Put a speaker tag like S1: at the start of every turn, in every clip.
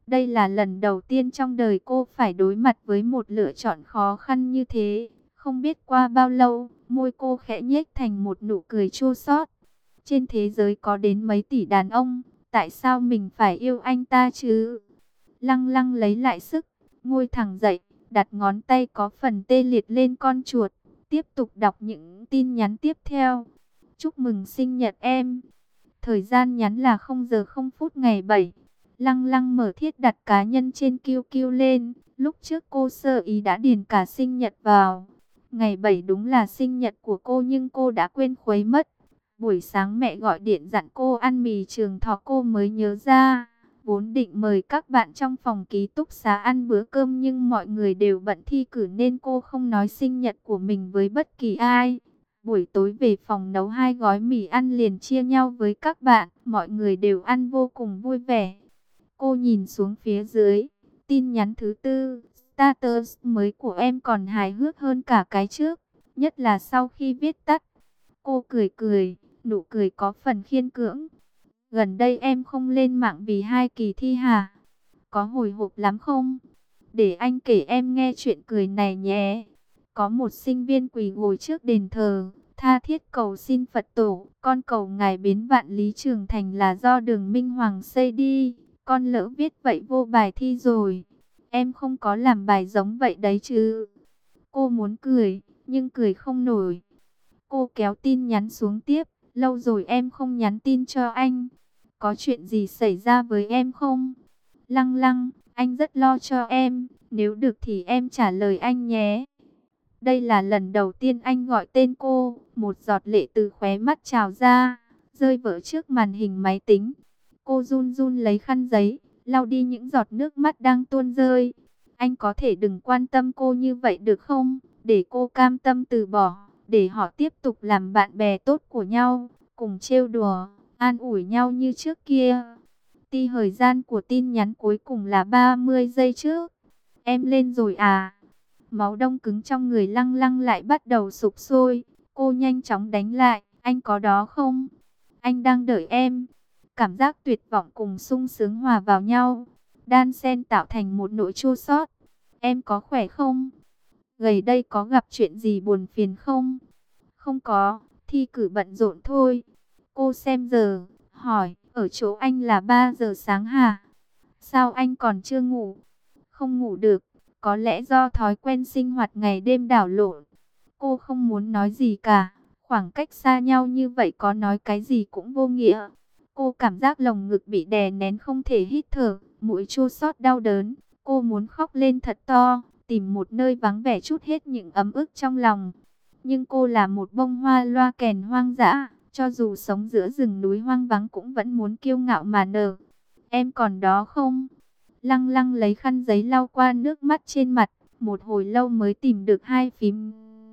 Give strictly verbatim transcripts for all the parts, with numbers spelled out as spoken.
S1: Đây là lần đầu tiên trong đời cô phải đối mặt với một lựa chọn khó khăn như thế. Không biết qua bao lâu, môi cô khẽ nhếch thành một nụ cười chua xót. Trên thế giới có đến mấy tỷ đàn ông, tại sao mình phải yêu anh ta chứ? Lăng Lăng lấy lại sức, ngồi thẳng dậy, đặt ngón tay có phần tê liệt lên con chuột, tiếp tục đọc những tin nhắn tiếp theo. Chúc mừng sinh nhật em. Thời gian nhắn là không giờ không phút ngày bảy. Lăng Lăng mở thiết đặt cá nhân trên quy quy lên. Lúc trước cô sơ ý đã điền cả sinh nhật vào. Ngày bảy đúng là sinh nhật của cô nhưng cô đã quên khuấy mất. Buổi sáng mẹ gọi điện dặn cô ăn mì trường thọ cô mới nhớ ra. Vốn định mời các bạn trong phòng ký túc xá ăn bữa cơm nhưng mọi người đều bận thi cử nên cô không nói sinh nhật của mình với bất kỳ ai. Buổi tối về phòng nấu hai gói mì ăn liền chia nhau với các bạn, mọi người đều ăn vô cùng vui vẻ. Cô nhìn xuống phía dưới, tin nhắn thứ tư, status mới của em còn hài hước hơn cả cái trước, nhất là sau khi viết tắt. Cô cười cười, nụ cười có phần khiên cưỡng. Gần đây em không lên mạng vì hai kỳ thi hả? Có hồi hộp lắm không? Để anh kể em nghe chuyện cười này nhé. Có một sinh viên quỳ gối trước đền thờ, tha thiết cầu xin Phật tổ, con cầu ngài biến vạn lý trường thành là do Đường Minh Hoàng xây đi. Con lỡ viết vậy vô bài thi rồi. Em không có làm bài giống vậy đấy chứ. Cô muốn cười, nhưng cười không nổi. Cô kéo tin nhắn xuống tiếp. Lâu rồi em không nhắn tin cho anh. Có chuyện gì xảy ra với em không? Lăng Lăng, anh rất lo cho em. Nếu được thì em trả lời anh nhé. Đây là lần đầu tiên anh gọi tên cô. Một giọt lệ từ khóe mắt trào ra, rơi vỡ trước màn hình máy tính. Cô run run lấy khăn giấy, lau đi những giọt nước mắt đang tuôn rơi. Anh có thể đừng quan tâm cô như vậy được không? Để cô cam tâm từ bỏ, để họ tiếp tục làm bạn bè tốt của nhau, cùng trêu đùa, an ủi nhau như trước kia. Ti thời gian của tin nhắn cuối cùng là ba mươi giây trước. Em lên rồi à? Máu đông cứng trong người Lăng Lăng lại bắt đầu sục sôi. Cô nhanh chóng đánh lại. Anh có đó không? Anh đang đợi em. Cảm giác tuyệt vọng cùng sung sướng hòa vào nhau, đan xen tạo thành một nỗi chua xót. Em có khỏe không? Gần đây có gặp chuyện gì buồn phiền không? Không có, thi cử bận rộn thôi. Cô xem giờ, hỏi, ở chỗ anh là ba giờ sáng hả? Sao anh còn chưa ngủ? Không ngủ được, có lẽ do thói quen sinh hoạt ngày đêm đảo lộn. Cô không muốn nói gì cả, khoảng cách xa nhau như vậy có nói cái gì cũng vô nghĩa. Cô cảm giác lồng ngực bị đè nén không thể hít thở, mũi chua xót đau đớn. Cô muốn khóc lên thật to, tìm một nơi vắng vẻ chút hết những ấm ức trong lòng. Nhưng cô là một bông hoa loa kèn hoang dã, cho dù sống giữa rừng núi hoang vắng cũng vẫn muốn kiêu ngạo mà nở. Em còn đó không? Lăng Lăng lấy khăn giấy lau qua nước mắt trên mặt, một hồi lâu mới tìm được hai phím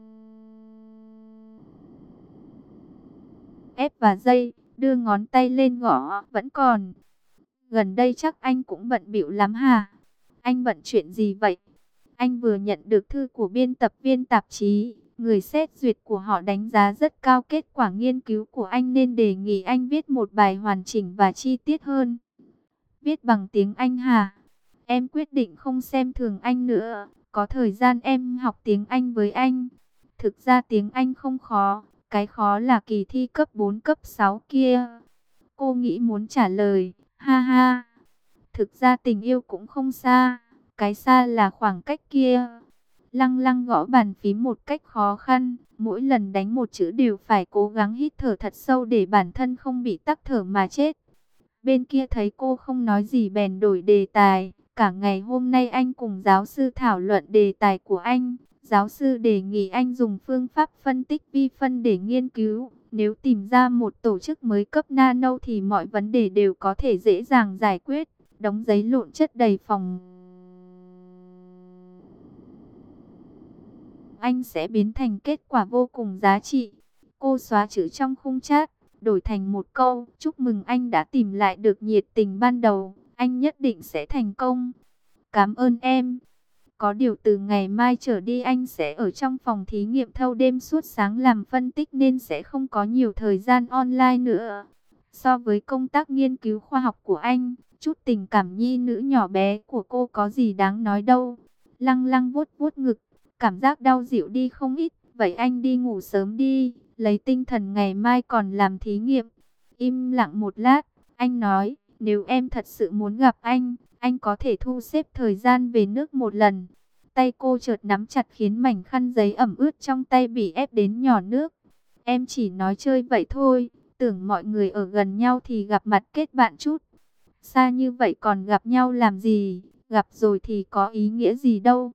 S1: F và dây, đưa ngón tay lên gõ, vẫn còn. Gần đây chắc anh cũng bận bịu lắm hả? Anh bận chuyện gì vậy? Anh vừa nhận được thư của biên tập viên tạp chí, người xét duyệt của họ đánh giá rất cao kết quả nghiên cứu của anh nên đề nghị anh viết một bài hoàn chỉnh và chi tiết hơn. Viết bằng tiếng Anh hả? Em quyết định không xem thường anh nữa, có thời gian em học tiếng Anh với anh. Thực ra tiếng Anh không khó, cái khó là kỳ thi cấp bốn cấp sáu kia. Cô nghĩ muốn trả lời, ha ha. Thực ra tình yêu cũng không xa, cái xa là khoảng cách kia. Lăng Lăng gõ bàn phím một cách khó khăn, mỗi lần đánh một chữ đều phải cố gắng hít thở thật sâu để bản thân không bị tắc thở mà chết. Bên kia thấy cô không nói gì bèn đổi đề tài. Cả ngày hôm nay anh cùng giáo sư thảo luận đề tài của anh. Giáo sư đề nghị anh dùng phương pháp phân tích vi phân để nghiên cứu. Nếu tìm ra một tổ chức mới cấp nano thì mọi vấn đề đều có thể dễ dàng giải quyết. Đống giấy lộn chất đầy phòng. Anh sẽ biến thành kết quả vô cùng giá trị. Cô xóa chữ trong khung chat, đổi thành một câu, chúc mừng anh đã tìm lại được nhiệt tình ban đầu, anh nhất định sẽ thành công. Cảm ơn em. Có điều từ ngày mai trở đi anh sẽ ở trong phòng thí nghiệm thâu đêm suốt sáng làm phân tích nên sẽ không có nhiều thời gian online nữa. So với công tác nghiên cứu khoa học của anh, Chút tình cảm nhi nữ nhỏ bé của cô có gì đáng nói đâu. Lăng lăng vuốt vuốt ngực, cảm giác đau dịu đi không ít. Vậy anh đi ngủ sớm đi, lấy tinh thần ngày mai còn làm thí nghiệm. Im lặng một lát, anh nói, nếu em thật sự muốn gặp anh, anh có thể thu xếp thời gian về nước một lần. Tay cô chợt nắm chặt khiến mảnh khăn giấy ẩm ướt trong tay bị ép đến nhỏ nước. Em chỉ nói chơi vậy thôi, tưởng mọi người ở gần nhau thì gặp mặt kết bạn chút. Xa như vậy còn gặp nhau làm gì, gặp rồi thì có ý nghĩa gì đâu.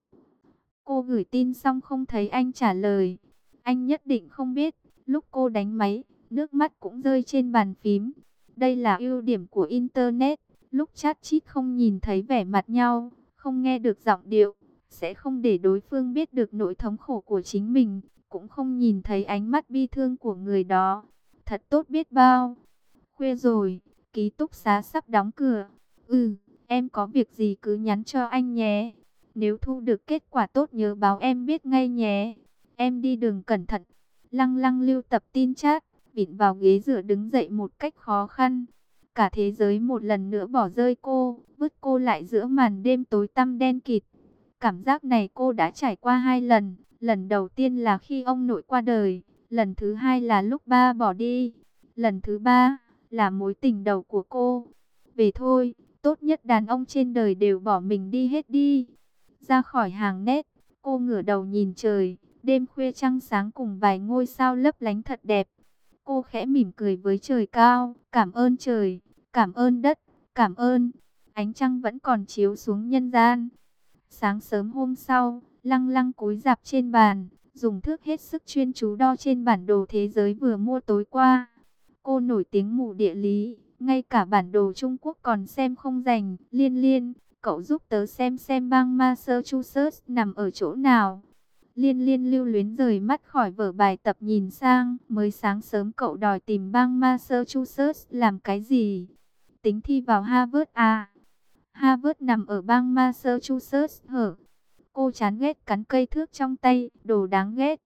S1: Cô gửi tin xong không thấy anh trả lời. Anh nhất định không biết, lúc cô đánh máy, nước mắt cũng rơi trên bàn phím. Đây là ưu điểm của Internet, lúc chat chít không nhìn thấy vẻ mặt nhau, không nghe được giọng điệu, sẽ không để đối phương biết được nỗi thống khổ của chính mình, cũng không nhìn thấy ánh mắt bi thương của người đó. Thật tốt biết bao. Khuya rồi, ký túc xá sắp đóng cửa. Ừ, em có việc gì cứ nhắn cho anh nhé. Nếu thu được kết quả tốt nhớ báo em biết ngay nhé. Em đi đường cẩn thận. Lăng lăng lưu tập tin chat, vịn vào ghế dựa đứng dậy một cách khó khăn. Cả thế giới một lần nữa bỏ rơi cô, vứt cô lại giữa màn đêm tối tăm đen kịt. Cảm giác này cô đã trải qua hai lần. Lần đầu tiên là khi ông nội qua đời. Lần thứ hai là lúc ba bỏ đi. Lần thứ ba là mối tình đầu của cô. Về thôi, tốt nhất đàn ông trên đời đều bỏ mình đi hết đi. Ra khỏi hàng nét, cô ngửa đầu nhìn trời. Đêm khuya trăng sáng cùng vài ngôi sao lấp lánh thật đẹp. Cô khẽ mỉm cười với trời cao. Cảm ơn trời, cảm ơn đất, cảm ơn. Ánh trăng vẫn còn chiếu xuống nhân gian. Sáng sớm hôm sau, lăng lăng cúi rạp trên bàn, dùng thước hết sức chuyên chú đo trên bản đồ thế giới vừa mua tối qua. Cô nổi tiếng mù địa lý, ngay cả bản đồ Trung Quốc còn xem không rành. Liên Liên, cậu giúp tớ xem xem bang Massachusetts nằm ở chỗ nào. Liên Liên lưu luyến rời mắt khỏi vở bài tập nhìn sang. Mới sáng sớm cậu đòi tìm bang Massachusetts làm cái gì? Tính thi vào Harvard à? Harvard nằm ở bang Massachusetts hở? Cô chán ghét cắn cây thước trong tay, đồ đáng ghét.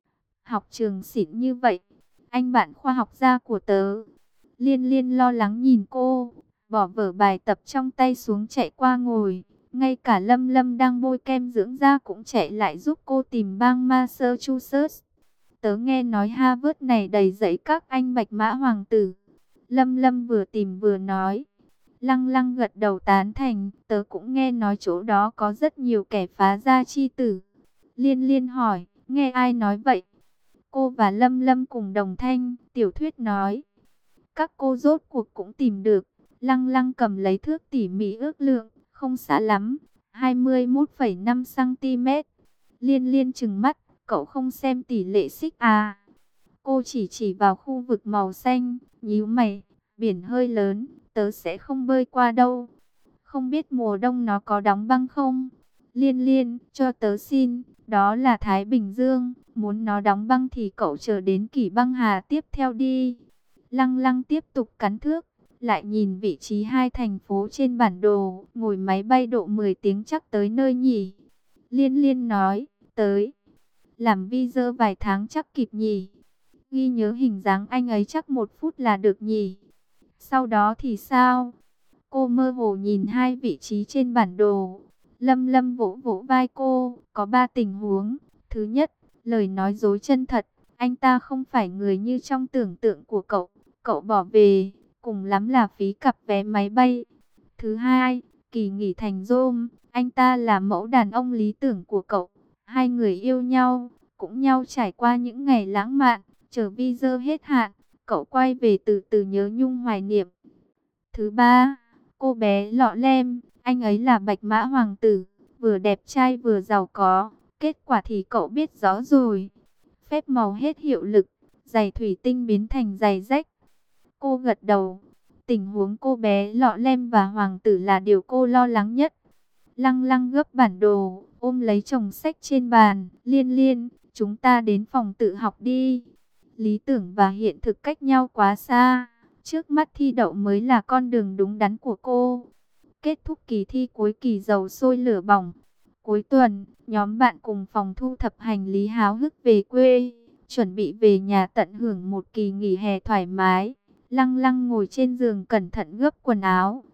S1: Học trường xịn như vậy, anh bạn khoa học gia của tớ. Liên Liên lo lắng nhìn cô, bỏ vở bài tập trong tay xuống chạy qua ngồi. Ngay cả Lâm Lâm đang bôi kem dưỡng da cũng chạy lại giúp cô tìm bang Massachusetts. Tớ nghe nói Harvard này đầy dẫy các anh bạch mã hoàng tử. Lâm Lâm vừa tìm vừa nói. Lăng lăng gật đầu tán thành, tớ cũng nghe nói chỗ đó có rất nhiều kẻ phá gia chi tử. Liên Liên hỏi, nghe ai nói vậy? Cô và Lâm Lâm cùng đồng thanh, tiểu thuyết nói. Các cô rốt cuộc cũng tìm được. Lăng lăng cầm lấy thước tỉ mỉ ước lượng, không xa lắm, hai mươi mốt phẩy năm xăng ti mét. Liên Liên trừng mắt, cậu không xem tỷ lệ xích à? Cô chỉ chỉ vào khu vực màu xanh, nhíu mày, biển hơi lớn, tớ sẽ không bơi qua đâu. Không biết mùa đông nó có đóng băng không? Liên Liên, cho tớ xin, đó là Thái Bình Dương, muốn nó đóng băng thì cậu chờ đến kỷ băng hà tiếp theo đi. Lăng lăng tiếp tục cắn thước, lại nhìn vị trí hai thành phố trên bản đồ, ngồi máy bay độ mười tiếng chắc tới nơi nhỉ? Liên Liên nói, tới. Làm visa vài tháng chắc kịp nhỉ? Ghi nhớ hình dáng anh ấy chắc một phút là được nhỉ? Sau đó thì sao? Cô mơ hồ nhìn hai vị trí trên bản đồ. Lâm Lâm vỗ vỗ vai cô, có ba tình huống. Thứ nhất, lời nói dối chân thật. Anh ta không phải người như trong tưởng tượng của cậu. Cậu bỏ về, cùng lắm là phí cặp vé máy bay. Thứ hai, kỳ nghỉ thành Rome. Anh ta là mẫu đàn ông lý tưởng của cậu. Hai người yêu nhau, cũng nhau trải qua những ngày lãng mạn. Chờ visa hết hạn, cậu quay về từ từ nhớ nhung hoài niệm. Thứ ba, cô bé lọ lem, anh ấy là bạch mã hoàng tử, vừa đẹp trai vừa giàu có. Kết quả thì cậu biết rõ rồi. Phép màu hết hiệu lực, giày thủy tinh biến thành giày rách. Cô gật đầu. Tình huống cô bé lọ lem và hoàng tử là điều cô lo lắng nhất. Lăng lăng gấp bản đồ, ôm lấy chồng sách trên bàn. Liên Liên, chúng ta đến phòng tự học đi. Lý tưởng và hiện thực cách nhau quá xa. Trước mắt thi đậu mới là con đường đúng đắn của cô. Kết thúc kỳ thi cuối kỳ dầu sôi lửa bỏng. Cuối tuần, nhóm bạn cùng phòng thu thập hành lý háo hức về quê. Chuẩn bị về nhà tận hưởng một kỳ nghỉ hè thoải mái. Lăng lăng ngồi trên giường cẩn thận gấp quần áo.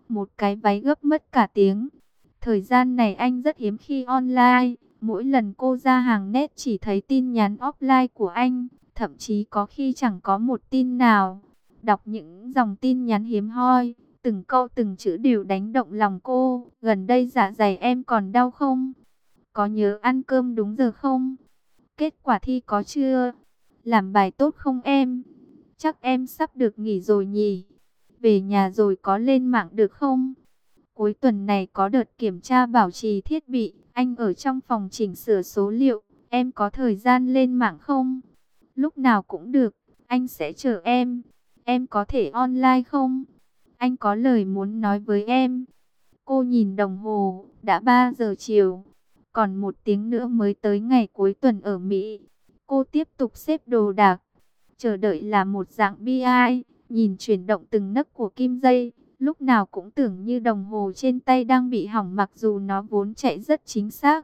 S1: Một cái váy gấp mất cả tiếng. Thời gian này anh rất hiếm khi online. Mỗi lần cô ra hàng nét chỉ thấy tin nhắn offline của anh. Thậm chí có khi chẳng có một tin nào. Đọc những dòng tin nhắn hiếm hoi, từng câu từng chữ đều đánh động lòng cô. Gần đây dạ dày em còn đau không? Có nhớ ăn cơm đúng giờ không? Kết quả thi có chưa? Làm bài tốt không em? Chắc em sắp được nghỉ rồi nhỉ? Về nhà rồi có lên mạng được không? Cuối tuần này có đợt kiểm tra bảo trì thiết bị, anh ở trong phòng chỉnh sửa số liệu, em có thời gian lên mạng không? Lúc nào cũng được, anh sẽ chờ em. Em có thể online không? Anh có lời muốn nói với em. Cô nhìn đồng hồ, đã ba giờ chiều. Còn một tiếng nữa mới tới ngày cuối tuần ở Mỹ. Cô tiếp tục xếp đồ đạc. Chờ đợi là một dạng bi ai. Nhìn chuyển động từng nấc của kim dây. Lúc nào cũng tưởng như đồng hồ trên tay đang bị hỏng mặc dù nó vốn chạy rất chính xác.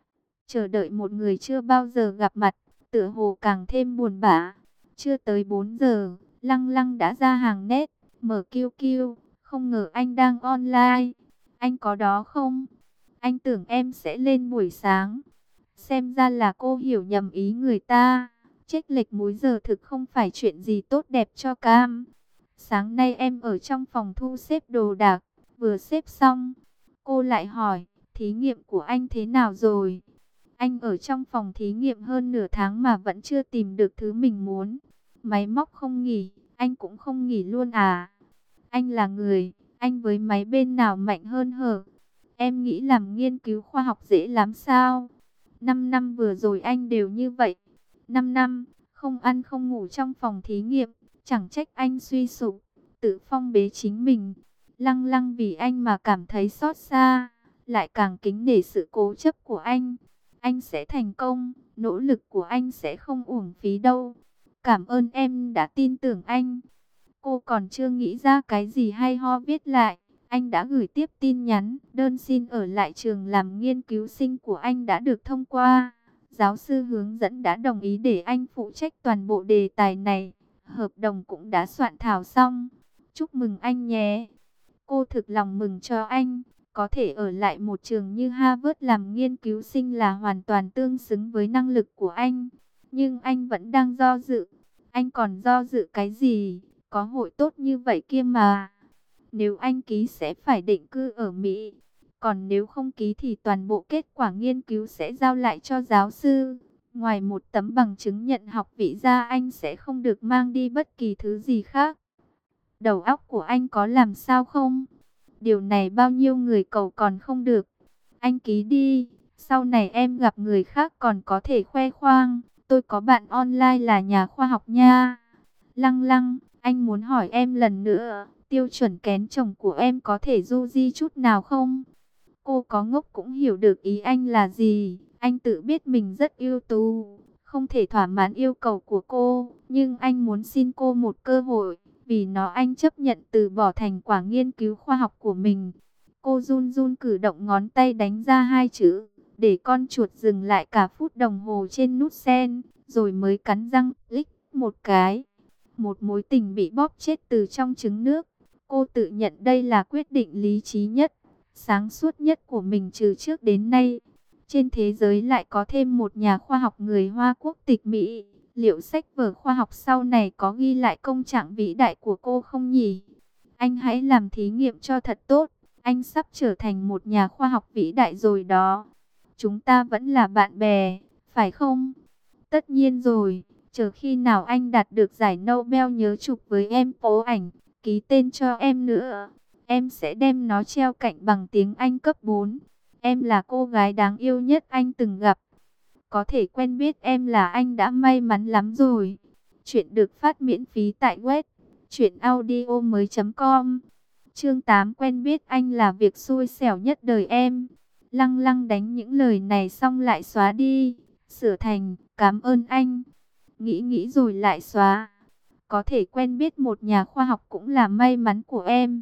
S1: Chờ đợi một người chưa bao giờ gặp mặt. Tựa hồ càng thêm buồn bã. Chưa tới bốn giờ. Lăng Lăng đã ra hàng nét. Mở kiu kiu. Không ngờ anh đang online. Anh có đó không? Anh tưởng em sẽ lên buổi sáng. Xem ra là cô hiểu nhầm ý người ta. Chênh lệch múi giờ thực không phải chuyện gì tốt đẹp cho Cam. Sáng nay em ở trong phòng thu xếp đồ đạc. Vừa xếp xong, cô lại hỏi, thí nghiệm của anh thế nào rồi? Anh ở trong phòng thí nghiệm hơn nửa tháng mà vẫn chưa tìm được thứ mình muốn. Máy móc không nghỉ, anh cũng không nghỉ luôn à? Anh là người, anh với máy bên nào mạnh hơn hở? Em nghĩ làm nghiên cứu khoa học dễ lắm sao? Năm năm vừa rồi anh đều như vậy. Năm năm, không ăn không ngủ trong phòng thí nghiệm. Chẳng trách anh suy sụp, tự phong bế chính mình. Lăng Lăng vì anh mà cảm thấy xót xa, lại càng kính nể sự cố chấp của anh. Anh sẽ thành công, nỗ lực của anh sẽ không uổng phí đâu. Cảm ơn em đã tin tưởng anh. Cô còn chưa nghĩ ra cái gì hay ho viết lại. Anh đã gửi tiếp tin nhắn, đơn xin ở lại trường làm nghiên cứu sinh của anh đã được thông qua. Giáo sư hướng dẫn đã đồng ý để anh phụ trách toàn bộ đề tài này. Hợp đồng cũng đã soạn thảo xong. Chúc mừng anh nhé. Cô thực lòng mừng cho anh. Có thể ở lại một trường như Harvard làm nghiên cứu sinh là hoàn toàn tương xứng với năng lực của anh. Nhưng anh vẫn đang do dự. Anh còn do dự cái gì? Có hội tốt như vậy kia mà. Nếu anh ký sẽ phải định cư ở Mỹ. Còn nếu không ký thì toàn bộ kết quả nghiên cứu sẽ giao lại cho giáo sư. Ngoài một tấm bằng chứng nhận học vị ra anh sẽ không được mang đi bất kỳ thứ gì khác. Đầu óc của anh có làm sao không? Điều này bao nhiêu người cầu còn không được. Anh ký đi. Sau này em gặp người khác còn có thể khoe khoang. Tôi có bạn online là nhà khoa học nha. Lăng Lăng, anh muốn hỏi em lần nữa. Tiêu chuẩn kén chồng của em có thể du di chút nào không? Cô có ngốc cũng hiểu được ý anh là gì. Anh tự biết mình rất ưu tú, không thể thỏa mãn yêu cầu của cô. Nhưng anh muốn xin cô một cơ hội. Vì nó anh chấp nhận từ bỏ thành quả nghiên cứu khoa học của mình. Cô run run cử động ngón tay đánh ra hai chữ. Để con chuột dừng lại cả phút đồng hồ trên nút sen. Rồi mới cắn răng lích một cái. Một mối tình bị bóp chết từ trong trứng nước. Cô tự nhận đây là quyết định lý trí nhất, sáng suốt nhất của mình từ trước đến nay. Trên thế giới lại có thêm một nhà khoa học người Hoa quốc tịch Mỹ. Liệu sách vở khoa học sau này có ghi lại công trạng vĩ đại của cô không nhỉ? Anh hãy làm thí nghiệm cho thật tốt. Anh sắp trở thành một nhà khoa học vĩ đại rồi đó. Chúng ta vẫn là bạn bè, phải không? Tất nhiên rồi. Chờ khi nào anh đạt được giải Nobel nhớ chụp với em phố ảnh, ký tên cho em nữa. Em sẽ đem nó treo cạnh bằng tiếng Anh cấp bốn. Em là cô gái đáng yêu nhất anh từng gặp. Có thể quen biết em là anh đã may mắn lắm rồi. Chuyện được phát miễn phí tại web truyện audio mới chấm com. Chương tám, quen biết anh là việc xui xẻo nhất đời em. Lăng Lăng đánh những lời này xong lại xóa đi. Sửa thành, cảm ơn anh. Nghĩ nghĩ rồi lại xóa. Có thể quen biết một nhà khoa học cũng là may mắn của em.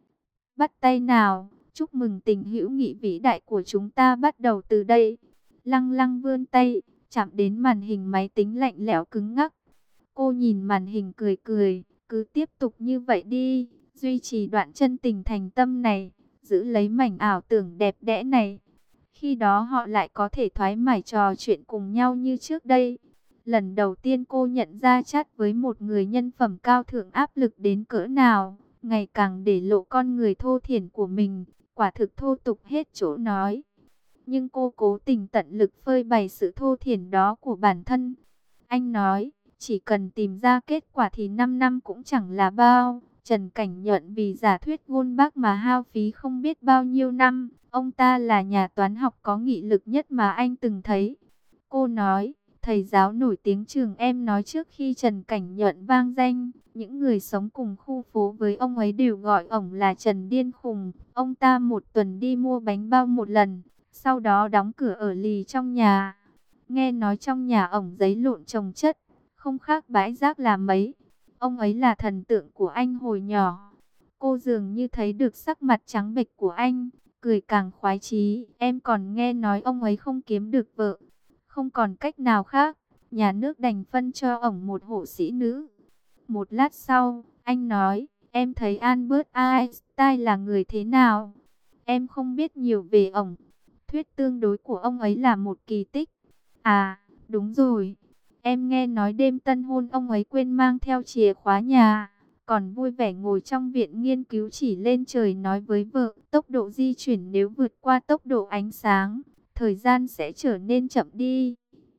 S1: Bắt tay nào, chúc mừng tình hữu nghị vĩ đại của chúng ta bắt đầu từ đây. Lăng Lăng vươn tay, chạm đến màn hình máy tính lạnh lẽo cứng ngắc. Cô nhìn màn hình cười cười, cứ tiếp tục như vậy đi. duy trì đoạn chân tình thành tâm này, giữ lấy mảnh ảo tưởng đẹp đẽ này. Khi đó họ lại có thể thoải mái trò chuyện cùng nhau như trước đây. Lần đầu tiên cô nhận ra chat với một người nhân phẩm cao thượng áp lực đến cỡ nào, ngày càng để lộ con người thô thiển của mình, quả thực thô tục hết chỗ nói. Nhưng cô cố tình tận lực phơi bày sự thô thiển đó của bản thân. Anh nói, chỉ cần tìm ra kết quả thì năm năm cũng chẳng là bao. Trần Cảnh Nhuận vì giả thuyết ngôn bác mà hao phí không biết bao nhiêu năm. Ông ta là nhà toán học có nghị lực nhất mà anh từng thấy. Cô nói, thầy giáo nổi tiếng trường em nói trước khi Trần Cảnh Nhuận vang danh, những người sống cùng khu phố với ông ấy đều gọi ổng là Trần Điên Khùng. Ông ta một tuần đi mua bánh bao một lần, sau đó đóng cửa ở lì trong nhà. Nghe nói trong nhà ổng giấy lộn chồng chất, không khác bãi rác là mấy. Ông ấy là thần tượng của anh hồi nhỏ. Cô dường như thấy được sắc mặt trắng bệch của anh, cười càng khoái chí. Em còn nghe nói ông ấy không kiếm được vợ, không còn cách nào khác, nhà nước đành phân cho ổng một hộ sĩ nữ. Một lát sau, anh nói, em thấy Albert Einstein là người thế nào? Em không biết nhiều về ổng. Thuyết tương đối của ông ấy là một kỳ tích. À, đúng rồi. Em nghe nói đêm tân hôn ông ấy quên mang theo chìa khóa nhà, còn vui vẻ ngồi trong viện nghiên cứu chỉ lên trời nói với vợ, tốc độ di chuyển nếu vượt qua tốc độ ánh sáng, thời gian sẽ trở nên chậm đi.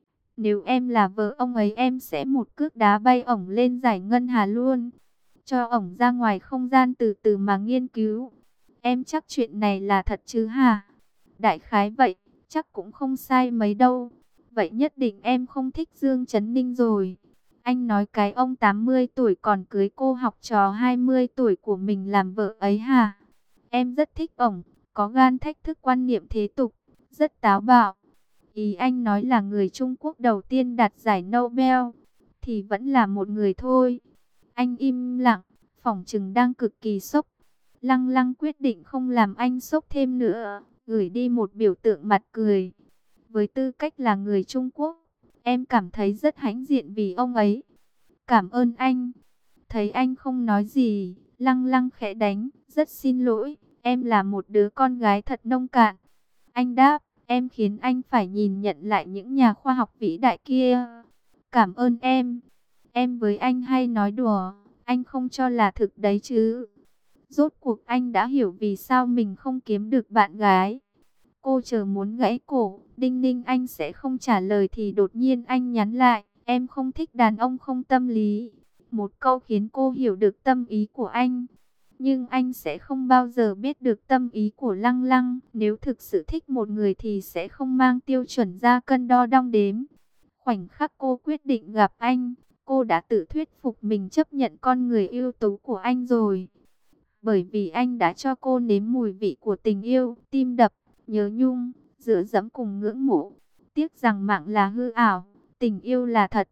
S1: Nếu em là vợ ông ấy em sẽ một cước đá bay ổng lên giải ngân hà luôn, cho ổng ra ngoài không gian từ từ mà nghiên cứu. Em chắc chuyện này là thật chứ hả? Đại khái vậy, chắc cũng không sai mấy đâu. Vậy nhất định em không thích Dương Trấn Ninh rồi. Anh nói cái ông tám mươi tuổi còn cưới cô học trò hai mươi tuổi của mình làm vợ ấy hả? Em rất thích ổng, có gan thách thức quan niệm thế tục, rất táo bạo. Ý anh nói là người Trung Quốc đầu tiên đạt giải Nobel, thì vẫn là một người thôi. Anh im lặng, phỏng chừng đang cực kỳ sốc. Lăng Lăng quyết định không làm anh sốc thêm nữa, gửi đi một biểu tượng mặt cười. Với tư cách là người Trung Quốc, em cảm thấy rất hãnh diện vì ông ấy. Cảm ơn anh. Thấy anh không nói gì, Lăng Lăng khẽ đánh, rất xin lỗi, em là một đứa con gái thật nông cạn. Anh đáp, em khiến anh phải nhìn nhận lại những nhà khoa học vĩ đại kia. Cảm ơn em. Em với anh hay nói đùa, anh không cho là thực đấy chứ. Rốt cuộc anh đã hiểu vì sao mình không kiếm được bạn gái. Cô chờ muốn gãy cổ, đinh ninh anh sẽ không trả lời thì đột nhiên anh nhắn lại, em không thích đàn ông không tâm lý. Một câu khiến cô hiểu được tâm ý của anh. Nhưng anh sẽ không bao giờ biết được tâm ý của Lăng Lăng. Nếu thực sự thích một người thì sẽ không mang tiêu chuẩn ra cân đo đong đếm. Khoảnh khắc cô quyết định gặp anh, cô đã tự thuyết phục mình chấp nhận con người ưu tú của anh rồi. Bởi vì anh đã cho cô nếm mùi vị của tình yêu, tim đập, nhớ nhung, dựa dẫm cùng ngưỡng mộ. Tiếc rằng mạng là hư ảo, tình yêu là thật.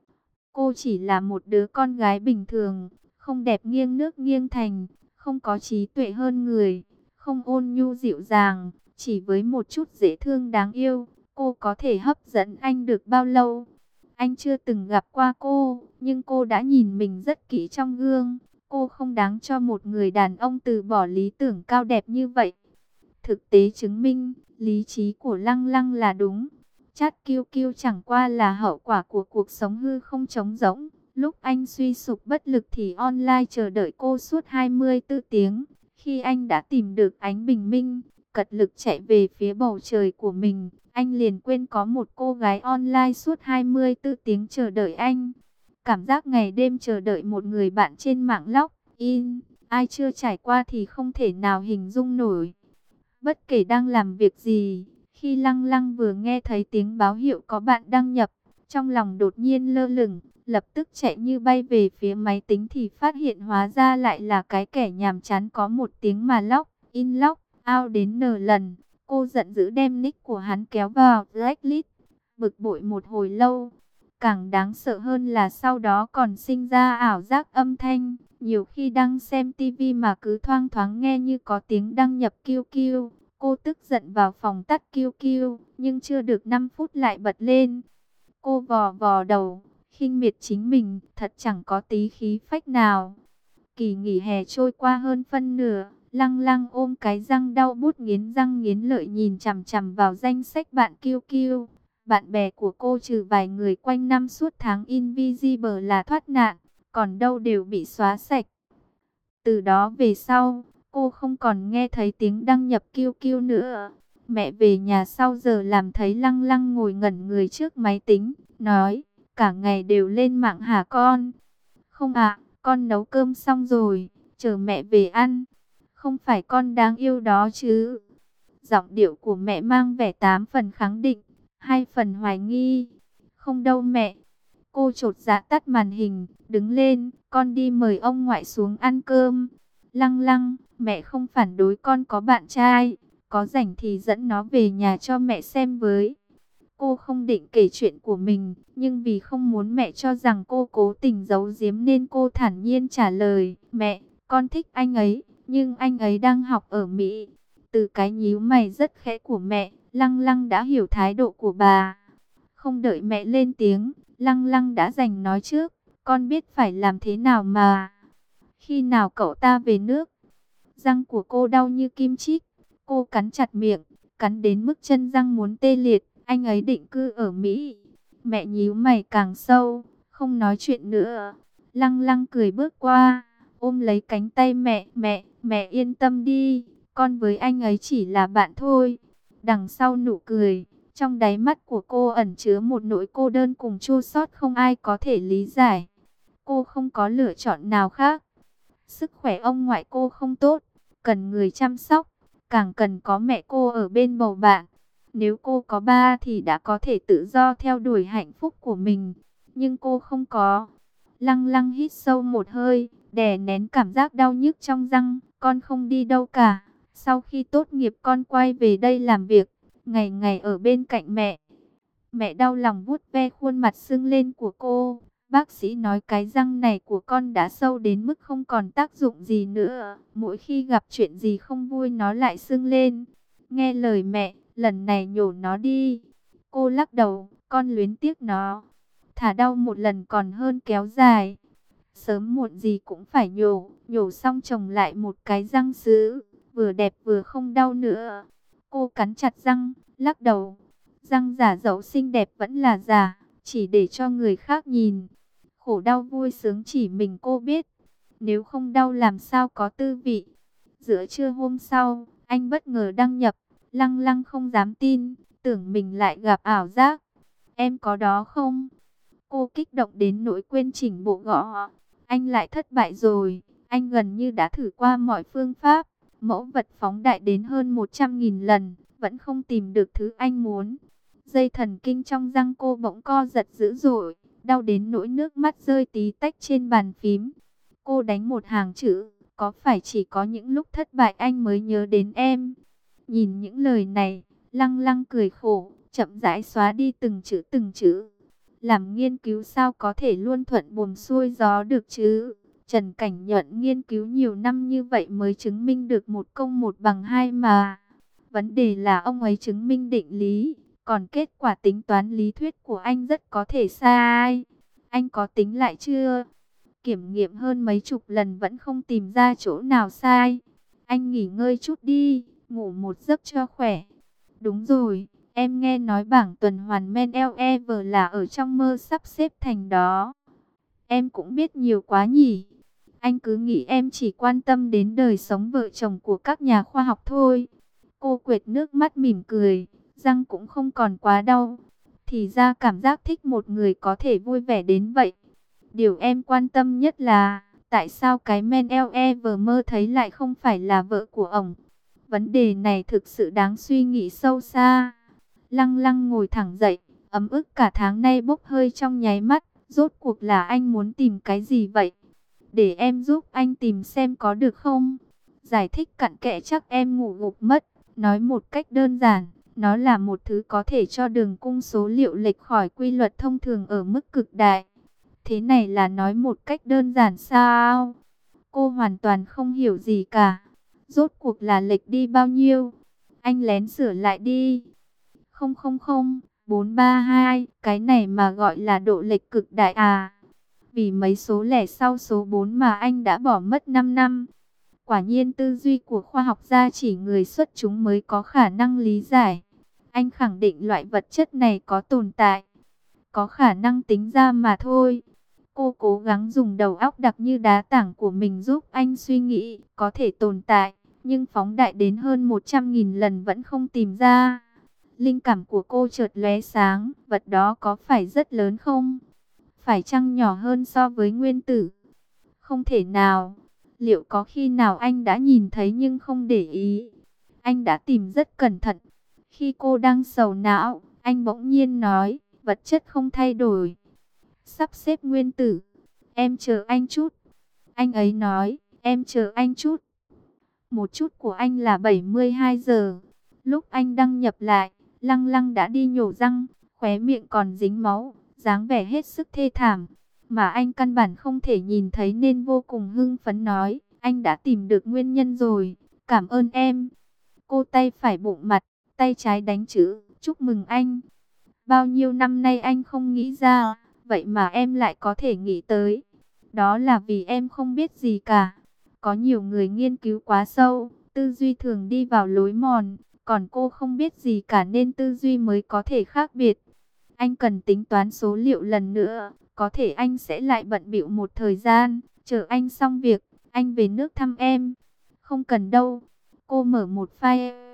S1: Cô chỉ là một đứa con gái bình thường, không đẹp nghiêng nước nghiêng thành, không có trí tuệ hơn người, không ôn nhu dịu dàng, chỉ với một chút dễ thương đáng yêu, cô có thể hấp dẫn anh được bao lâu? Anh chưa từng gặp qua cô, nhưng cô đã nhìn mình rất kỹ trong gương. Cô không đáng cho một người đàn ông từ bỏ lý tưởng cao đẹp như vậy. Thực tế chứng minh, lý trí của Lăng Lăng là đúng. Chat kiêu kiêu chẳng qua là hậu quả của cuộc sống hư không trống rỗng. Lúc anh suy sụp bất lực thì online chờ đợi cô suốt hai mươi tư tiếng. Khi anh đã tìm được ánh bình minh, cật lực chạy về phía bầu trời của mình, anh liền quên có một cô gái online suốt hai mươi tư tiếng chờ đợi anh. Cảm giác ngày đêm chờ đợi một người bạn trên mạng log in, ai chưa trải qua thì không thể nào hình dung nổi. Bất kể đang làm việc gì, khi Lăng Lăng vừa nghe thấy tiếng báo hiệu có bạn đăng nhập, trong lòng đột nhiên lơ lửng, lập tức chạy như bay về phía máy tính thì phát hiện hóa ra lại là cái kẻ nhàm chán có một tiếng mà log in log out đến n lần. Cô giận dữ đem nick của hắn kéo vào blacklist, bực bội một hồi lâu. Càng đáng sợ hơn là sau đó còn sinh ra ảo giác âm thanh. Nhiều khi đang xem tivi mà cứ thoang thoáng nghe như có tiếng đăng nhập kiêu kiêu. Cô tức giận vào phòng tắt kiêu kiêu, nhưng chưa được năm phút lại bật lên. Cô vò vò đầu, khinh miệt chính mình, thật chẳng có tí khí phách nào. kỳ nghỉ hè trôi qua hơn phân nửa, Lăng Lăng ôm cái răng đau bút nghiến răng nghiến lợi nhìn chằm chằm vào danh sách bạn kiu kiu. Bạn bè của cô trừ vài người quanh năm suốt tháng Invisible là thoát nạn, còn đâu đều bị xóa sạch. Từ đó về sau, cô không còn nghe thấy tiếng đăng nhập kiu kiu nữa. Mẹ về nhà sau giờ làm thấy Lăng Lăng ngồi ngẩn người trước máy tính, nói, cả ngày đều lên mạng hả con? Không ạ, con nấu cơm xong rồi, chờ mẹ về ăn. Không phải con đáng yêu đó chứ? Giọng điệu của mẹ mang vẻ tám phần khẳng định, hai phần hoài nghi. Không đâu mẹ. Cô chột dạ tắt màn hình, đứng lên, con đi mời ông ngoại xuống ăn cơm. Lăng Lăng, mẹ không phản đối con có bạn trai, có rảnh thì dẫn nó về nhà cho mẹ xem với. Cô không định kể chuyện của mình, nhưng vì không muốn mẹ cho rằng cô cố tình giấu giếm nên cô thản nhiên trả lời, mẹ, con thích anh ấy, nhưng anh ấy đang học ở Mỹ. Từ cái nhíu mày rất khẽ của mẹ, Lăng Lăng đã hiểu thái độ của bà. Không đợi mẹ lên tiếng, Lăng Lăng đã giành nói trước, con biết phải làm thế nào mà. Khi nào cậu ta về nước? Răng của cô đau như kim chích, cô cắn chặt miệng, cắn đến mức chân răng muốn tê liệt. Anh ấy định cư ở Mỹ. Mẹ nhíu mày càng sâu, không nói chuyện nữa. Lăng Lăng cười bước qua, ôm lấy cánh tay mẹ. Mẹ, mẹ yên tâm đi, con với anh ấy chỉ là bạn thôi. Đằng sau nụ cười, trong đáy mắt của cô ẩn chứa một nỗi cô đơn cùng chua xót không ai có thể lý giải. Cô không có lựa chọn nào khác. Sức khỏe ông ngoại cô không tốt, cần người chăm sóc, càng cần có mẹ cô ở bên bầu bạn. Nếu cô có ba thì đã có thể tự do theo đuổi hạnh phúc của mình, nhưng cô không có. Lăng Lăng hít sâu một hơi, đè nén cảm giác đau nhức trong răng. Con không đi đâu cả. Sau khi tốt nghiệp con quay về đây làm việc, ngày ngày ở bên cạnh mẹ. Mẹ đau lòng vuốt ve khuôn mặt sưng lên của cô. Bác sĩ nói cái răng này của con đã sâu đến mức không còn tác dụng gì nữa. Mỗi khi gặp chuyện gì không vui nó lại sưng lên. Nghe lời mẹ, lần này nhổ nó đi. Cô lắc đầu, con luyến tiếc nó. Thả đau một lần còn hơn kéo dài. Sớm muộn gì cũng phải nhổ. Nhổ xong trồng lại một cái răng sứ, vừa đẹp vừa không đau nữa. Cô cắn chặt răng, lắc đầu. Răng giả dẫu xinh đẹp vẫn là giả, chỉ để cho người khác nhìn. Khổ đau vui sướng chỉ mình cô biết. Nếu không đau làm sao có tư vị. Giữa trưa hôm sau, anh bất ngờ đăng nhập. Lăng Lăng không dám tin, tưởng mình lại gặp ảo giác. Em có đó không? Cô kích động đến nỗi quên chỉnh bộ gõ. Anh lại thất bại rồi. Anh gần như đã thử qua mọi phương pháp. Mẫu vật phóng đại đến hơn một trăm nghìn lần, vẫn không tìm được thứ anh muốn. Dây thần kinh trong răng cô bỗng co giật dữ dội, đau đến nỗi nước mắt rơi tí tách trên bàn phím. Cô đánh một hàng chữ, có phải chỉ có những lúc thất bại anh mới nhớ đến em? Nhìn những lời này, Lăng Lăng cười khổ, chậm rãi xóa đi từng chữ từng chữ. Làm nghiên cứu sao có thể luôn thuận buồm xuôi gió được chứ? Trần Cảnh Nhuận nghiên cứu nhiều năm như vậy mới chứng minh được một công một bằng hai mà. Vấn đề là ông ấy chứng minh định lý, còn kết quả tính toán lý thuyết của anh rất có thể sai. Anh có tính lại chưa? Kiểm nghiệm hơn mấy chục lần vẫn không tìm ra chỗ nào sai. Anh nghỉ ngơi chút đi, ngủ một giấc cho khỏe. Đúng rồi, em nghe nói bảng tuần hoàn Mendeleev là ở trong mơ sắp xếp thành đó. Em cũng biết nhiều quá nhỉ. Anh cứ nghĩ em chỉ quan tâm đến đời sống vợ chồng của các nhà khoa học thôi. Cô quệt nước mắt mỉm cười, răng cũng không còn quá đau. Thì ra cảm giác thích một người có thể vui vẻ đến vậy. Điều em quan tâm nhất là, tại sao cái Mendeleev mơ thấy lại không phải là vợ của ổng? Vấn đề này thực sự đáng suy nghĩ sâu xa. Lăng Lăng ngồi thẳng dậy, ấm ức cả tháng nay bốc hơi trong nháy mắt. Rốt cuộc là anh muốn tìm cái gì vậy? Để em giúp anh tìm xem có được không? Giải thích cặn kẽ chắc em ngủ gục mất. Nói một cách đơn giản, nó là một thứ có thể cho đường cung số liệu lệch khỏi quy luật thông thường ở mức cực đại. Thế này là nói một cách đơn giản sao? Cô hoàn toàn không hiểu gì cả. Rốt cuộc là lệch đi bao nhiêu? Anh lén sửa lại đi. Không không không, bốn ba hai, cái này mà gọi là độ lệch cực đại à? Vì mấy số lẻ sau số bốn mà anh đã bỏ mất năm năm. Quả nhiên tư duy của khoa học gia chỉ người xuất chúng mới có khả năng lý giải. Anh khẳng định loại vật chất này có tồn tại, có khả năng tính ra mà thôi. Cô cố gắng dùng đầu óc đặc như đá tảng của mình giúp anh suy nghĩ, có thể tồn tại, nhưng phóng đại đến hơn một trăm nghìn lần vẫn không tìm ra. Linh cảm của cô chợt lóe sáng, vật đó có phải rất lớn không? Phải chăng nhỏ hơn so với nguyên tử? Không thể nào. Liệu có khi nào anh đã nhìn thấy nhưng không để ý? Anh đã tìm rất cẩn thận. Khi cô đang sầu não, anh bỗng nhiên nói, vật chất không thay đổi. Sắp xếp nguyên tử. Em chờ anh chút. Anh ấy nói, em chờ anh chút. Một chút của anh là bảy mươi hai giờ. Lúc anh đăng nhập lại, Lăng Lăng đã đi nhổ răng, khóe miệng còn dính máu, dáng vẻ hết sức thê thảm. Mà anh căn bản không thể nhìn thấy nên vô cùng hưng phấn nói, anh đã tìm được nguyên nhân rồi, cảm ơn em. Cô tay phải bụng mặt, tay trái đánh chữ, chúc mừng anh. Bao nhiêu năm nay anh không nghĩ ra, vậy mà em lại có thể nghĩ tới. Đó là vì em không biết gì cả. Có nhiều người nghiên cứu quá sâu, tư duy thường đi vào lối mòn, còn cô không biết gì cả nên tư duy mới có thể khác biệt. Anh cần tính toán số liệu lần nữa, có thể anh sẽ lại bận bịu một thời gian, chờ anh xong việc, anh về nước thăm em. Không cần đâu. Cô mở một file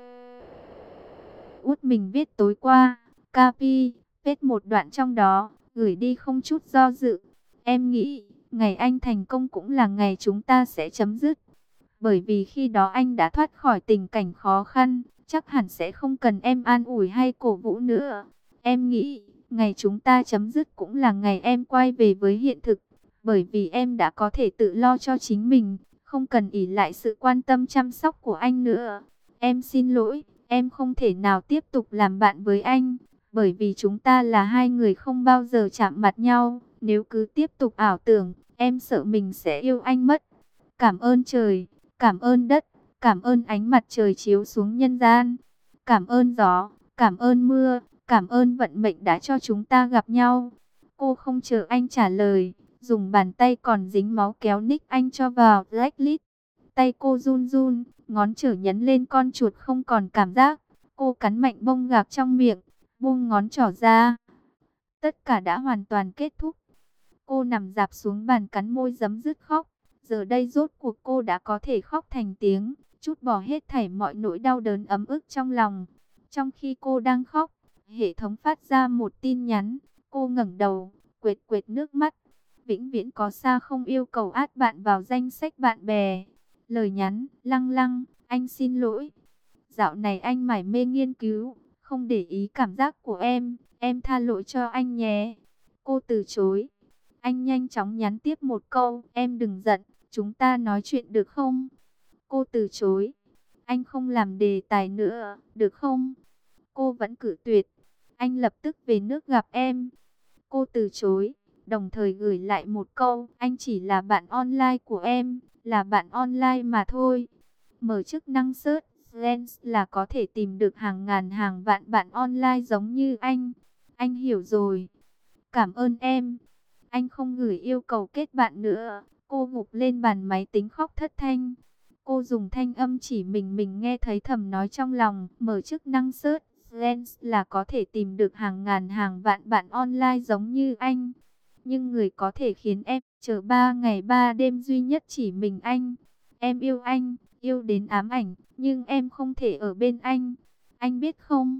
S1: út mình viết tối qua, copy, paste một đoạn trong đó, gửi đi không chút do dự. Em nghĩ, ngày anh thành công cũng là ngày chúng ta sẽ chấm dứt. Bởi vì khi đó anh đã thoát khỏi tình cảnh khó khăn, chắc hẳn sẽ không cần em an ủi hay cổ vũ nữa. Em nghĩ, ngày chúng ta chấm dứt cũng là ngày em quay về với hiện thực. Bởi vì em đã có thể tự lo cho chính mình, không cần ỷ lại sự quan tâm chăm sóc của anh nữa. Em xin lỗi, em không thể nào tiếp tục làm bạn với anh. Bởi vì chúng ta là hai người không bao giờ chạm mặt nhau. Nếu cứ tiếp tục ảo tưởng, em sợ mình sẽ yêu anh mất. Cảm ơn trời, cảm ơn đất, cảm ơn ánh mặt trời chiếu xuống nhân gian. Cảm ơn gió, cảm ơn mưa, cảm ơn vận mệnh đã cho chúng ta gặp nhau. Cô không chờ anh trả lời, dùng bàn tay còn dính máu kéo nick anh cho vào blacklist. Tay cô run run, ngón trỏ nhấn lên con chuột không còn cảm giác. Cô cắn mạnh bông gạc trong miệng, buông ngón trỏ ra. Tất cả đã hoàn toàn kết thúc. Cô nằm dạp xuống bàn cắn môi giấm dứt khóc. Giờ đây rốt cuộc cô đã có thể khóc thành tiếng, trút bỏ hết thảy mọi nỗi đau đớn ấm ức trong lòng. Trong khi cô đang khóc, hệ thống phát ra một tin nhắn. Cô ngẩng đầu, quệt quệt nước mắt. Vĩnh viễn có xa không yêu cầu add bạn vào danh sách bạn bè. Lời nhắn, Lăng Lăng, anh xin lỗi. Dạo này anh mải mê nghiên cứu, không để ý cảm giác của em, em tha lỗi cho anh nhé. Cô từ chối. Anh nhanh chóng nhắn tiếp một câu, em đừng giận, chúng ta nói chuyện được không? Cô từ chối. Anh không làm đề tài nữa, được không? Cô vẫn cự tuyệt. Anh lập tức về nước gặp em. Cô từ chối, đồng thời gửi lại một câu, anh chỉ là bạn online của em, là bạn online mà thôi. Mở chức năng search Friends là có thể tìm được hàng ngàn hàng vạn bạn online giống như anh. Anh hiểu rồi. Cảm ơn em. Anh không gửi yêu cầu kết bạn nữa. Cô gục lên bàn máy tính khóc thất thanh. Cô dùng thanh âm chỉ mình mình nghe thấy thầm nói trong lòng. Mở chức năng search Friends là có thể tìm được hàng ngàn hàng vạn bạn online giống như anh. Nhưng người có thể khiến em chờ ba ngày ba đêm duy nhất chỉ mình anh. Em yêu anh, yêu đến ám ảnh, nhưng em không thể ở bên anh. Anh biết không?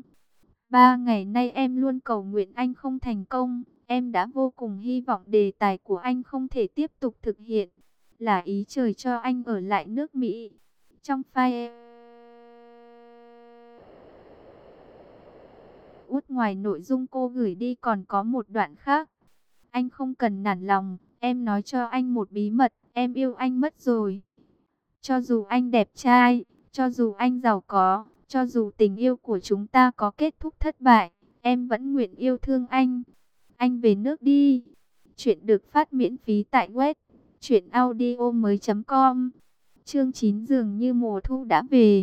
S1: Ba ngày nay em luôn cầu nguyện anh không thành công. Em đã vô cùng hy vọng đề tài của anh không thể tiếp tục thực hiện. Là ý trời cho anh ở lại nước Mỹ. Trong file út ngoài nội dung cô gửi đi còn có một đoạn khác. Anh không cần nản lòng, em nói cho anh một bí mật, em yêu anh mất rồi. Cho dù anh đẹp trai, cho dù anh giàu có, cho dù tình yêu của chúng ta có kết thúc thất bại, em vẫn nguyện yêu thương anh. Anh về nước đi. Chuyện được phát miễn phí tại web truyện audio mới chấm com. Chương chín dường như mùa thu đã về.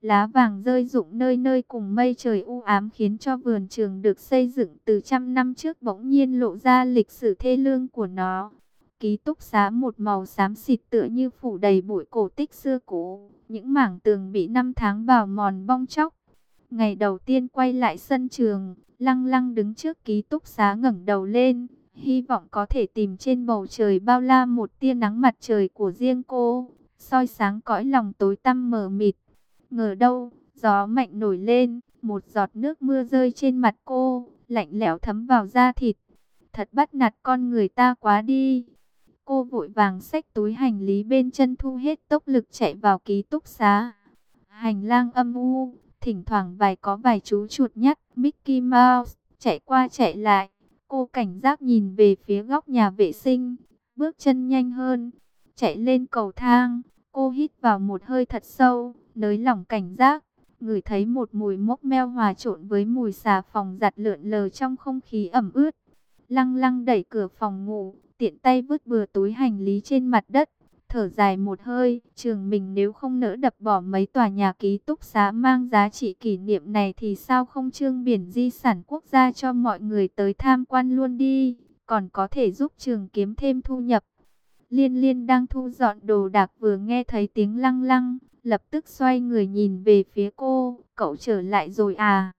S1: Lá vàng rơi rụng nơi nơi cùng mây trời u ám khiến cho vườn trường được xây dựng từ trăm năm trước bỗng nhiên lộ ra lịch sử thê lương của nó. Ký túc xá một màu xám xịt tựa như phủ đầy bụi cổ tích xưa cũ, những mảng tường bị năm tháng bào mòn bong tróc. Ngày đầu tiên quay lại sân trường, Lăng Lăng đứng trước ký túc xá ngẩng đầu lên, hy vọng có thể tìm trên bầu trời bao la một tia nắng mặt trời của riêng cô, soi sáng cõi lòng tối tăm mờ mịt. Ngờ đâu, gió mạnh nổi lên, một giọt nước mưa rơi trên mặt cô, lạnh lẽo thấm vào da thịt. Thật bắt nạt con người ta quá đi. Cô vội vàng xách túi hành lý bên chân, thu hết tốc lực chạy vào ký túc xá. Hành lang âm u, thỉnh thoảng vài có vài chú chuột nhắt Mickey Mouse chạy qua chạy lại. Cô cảnh giác nhìn về phía góc nhà vệ sinh, bước chân nhanh hơn, chạy lên cầu thang. Cô hít vào một hơi thật sâu, nới lỏng cảnh giác, ngửi thấy một mùi mốc meo hòa trộn với mùi xà phòng giặt lượn lờ trong không khí ẩm ướt. Lăng Lăng đẩy cửa phòng ngủ, tiện tay vứt bừa túi hành lý trên mặt đất, thở dài một hơi. Trường mình nếu không nỡ đập bỏ mấy tòa nhà ký túc xá mang giá trị kỷ niệm này thì sao không trương biển di sản quốc gia cho mọi người tới tham quan luôn đi, còn có thể giúp trường kiếm thêm thu nhập. Liên Liên đang thu dọn đồ đạc vừa nghe thấy tiếng Lăng Lăng, lập tức xoay người nhìn về phía cô. Cậu trở lại rồi à?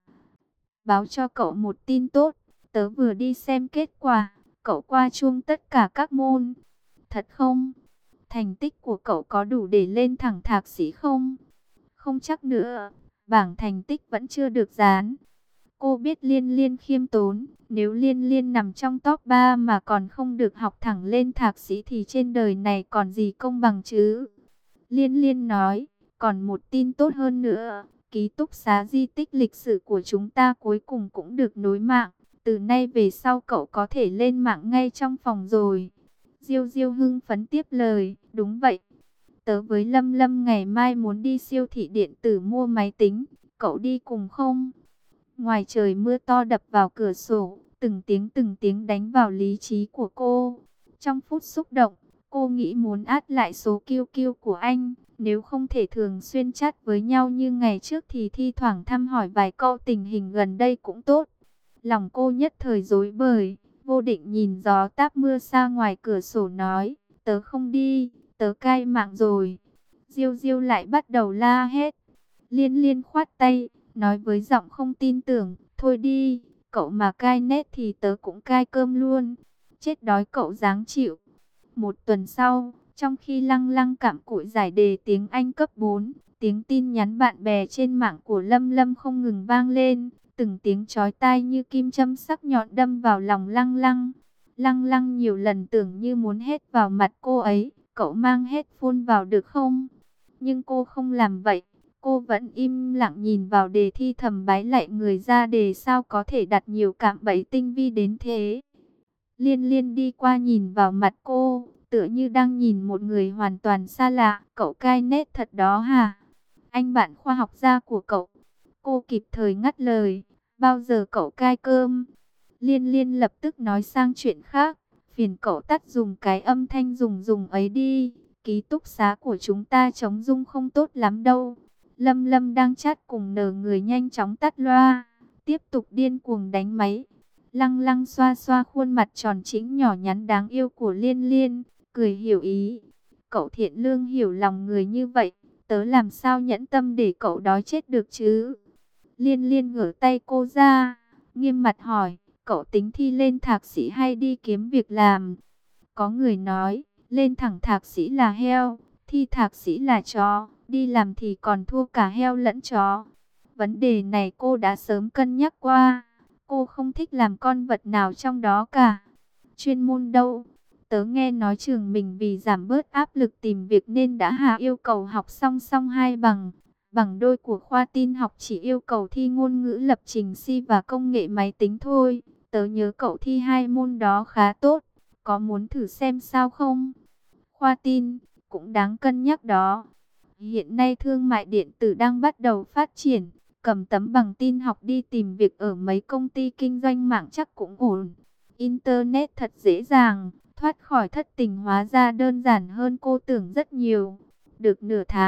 S1: Báo cho cậu một tin tốt, tớ vừa đi xem kết quả, cậu qua chuông tất cả các môn. Thật không? Thành tích của cậu có đủ để lên thẳng thạc sĩ không? Không chắc nữa, bảng thành tích vẫn chưa được dán. Cô biết Liên Liên khiêm tốn, nếu Liên Liên nằm trong top ba mà còn không được học thẳng lên thạc sĩ thì trên đời này còn gì công bằng chứ. Liên Liên nói, còn một tin tốt hơn nữa, ký túc xá di tích lịch sử của chúng ta cuối cùng cũng được nối mạng. Từ nay về sau cậu có thể lên mạng ngay trong phòng rồi. Diêu Diêu hưng phấn tiếp lời, đúng vậy. Tớ với Lâm Lâm ngày mai muốn đi siêu thị điện tử mua máy tính, cậu đi cùng không? Ngoài trời mưa to đập vào cửa sổ, từng tiếng từng tiếng đánh vào lý trí của cô. Trong phút xúc động, cô nghĩ muốn át lại số kiêu kiêu của anh. Nếu không thể thường xuyên chat với nhau như ngày trước thì thi thoảng thăm hỏi vài câu tình hình gần đây cũng tốt. Lòng cô nhất thời rối bời, vô định nhìn gió táp mưa xa ngoài cửa sổ nói, tớ không đi, tớ cai mạng rồi. Diêu Diêu lại bắt đầu la hét. Liên Liên khoát tay, nói với giọng không tin tưởng, thôi đi, cậu mà cai nét thì tớ cũng cai cơm luôn. Chết đói cậu dáng chịu. Một tuần sau, trong khi Lăng Lăng cặm cụi giải đề tiếng Anh cấp bốn, tiếng tin nhắn bạn bè trên mạng của Lâm Lâm không ngừng vang lên. Từng tiếng chói tai như kim châm sắc nhọn đâm vào lòng Lăng Lăng. Lăng Lăng nhiều lần tưởng như muốn hét vào mặt cô ấy, cậu mang headphone vào được không? Nhưng cô không làm vậy. Cô vẫn im lặng nhìn vào đề thi thầm bái lạy người ra đề sao có thể đặt nhiều cạm bẫy tinh vi đến thế. Liên Liên đi qua nhìn vào mặt cô, tựa như đang nhìn một người hoàn toàn xa lạ. Cậu cai nét thật đó hả? Anh bạn khoa học gia của cậu. Cô kịp thời ngắt lời, bao giờ cậu cai cơm? Liên Liên lập tức nói sang chuyện khác, phiền cậu tắt dùng cái âm thanh rùng rùng ấy đi, ký túc xá của chúng ta chống rung không tốt lắm đâu. Lâm Lâm đang chat cùng nở người nhanh chóng tắt loa, tiếp tục điên cuồng đánh máy. Lăng Lăng xoa xoa khuôn mặt tròn trĩnh nhỏ nhắn đáng yêu của Liên Liên, cười hiểu ý. Cậu thiện lương hiểu lòng người như vậy, tớ làm sao nhẫn tâm để cậu đói chết được chứ? Liên Liên gỡ tay cô ra, nghiêm mặt hỏi, cậu tính thi lên thạc sĩ hay đi kiếm việc làm? Có người nói, lên thẳng thạc sĩ là heo, thi thạc sĩ là chó, đi làm thì còn thua cả heo lẫn chó. Vấn đề này cô đã sớm cân nhắc qua, cô không thích làm con vật nào trong đó cả. Chuyên môn đâu? Tớ nghe nói trường mình vì giảm bớt áp lực tìm việc nên đã hạ yêu cầu học song song hai bằng. Bằng đôi của khoa tin học chỉ yêu cầu thi ngôn ngữ lập trình C và công nghệ máy tính thôi. Tớ nhớ cậu thi hai môn đó khá tốt, có muốn thử xem sao không? Khoa tin, cũng đáng cân nhắc đó. Hiện nay thương mại điện tử đang bắt đầu phát triển, cầm tấm bằng tin học đi tìm việc ở mấy công ty kinh doanh mạng chắc cũng ổn. Internet thật dễ dàng, thoát khỏi thất tình hóa ra đơn giản hơn cô tưởng rất nhiều. Được nửa tháng,